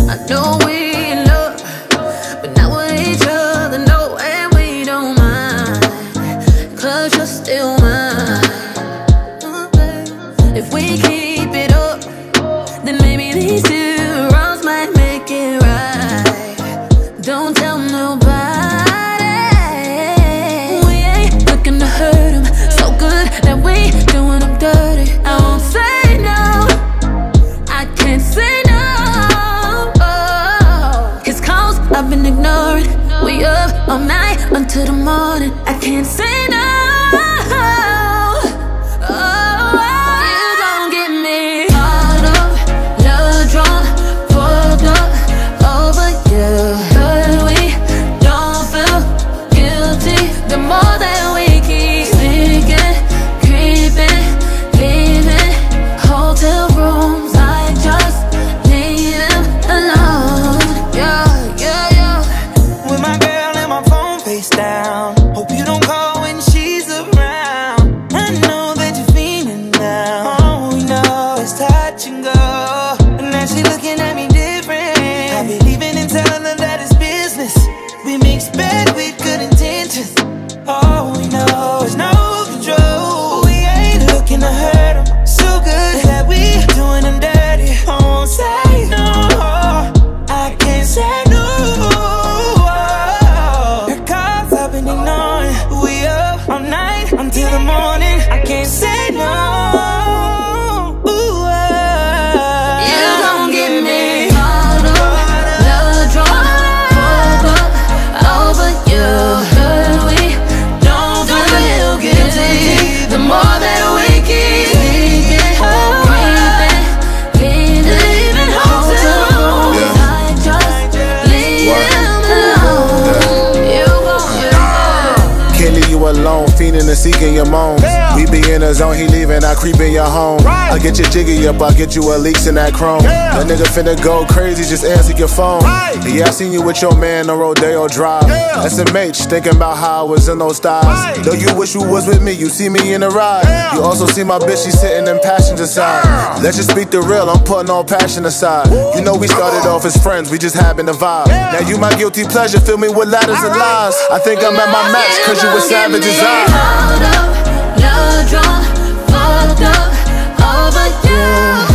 I know we in love, but not with each other, no, and we don't mind, 'cause you're still mine. If we keep it up, then maybe these two wrongs might make it right. Don't tell nobody. We ain't looking to hurt him, so good that we doing him dirty. I won't say no, I can't say no. His calls I've been ignoring. We up all night until the morning. I can't say no. Hope you don't call when she's around. I know that you're feeling now. All we know is touch and go, and now she looking at me different. I be leaving and telling her that it's business. We mix bad with good intentions. All we know is no control. We ain't looking to hurt him, so good that we doing him dirty. I won't say no, I can't say no. All night until the morning, I can't say no. Ooh, you gon' get me caught up, love drunk, pulled up over you. But we don't feel guilty. The more that we keep leaving hotel rooms, I just leave them alone. You gon' get me. Can't leave you alone, fiending and seeking your moans. We be in the zone, he leaving, I creep in your home. I get your jiggy up, I get you a leaks in that chrome. That nigga finna go crazy, just answer your phone. Yeah, I seen you with your man on Rodeo Drive. SMH, thinking about how I was in those styles. Though you wish you was with me, you see me in the ride. You also see my bitch, she sitting in passenger side. Let's just speak the real, I'm putting all passion aside. You know we started off as friends, we just having a vibe. Now you my guilty pleasure, fill me with ladders and lies. I think I'm at my max, 'cause you was savage as I. Love drunk, fucked up over you.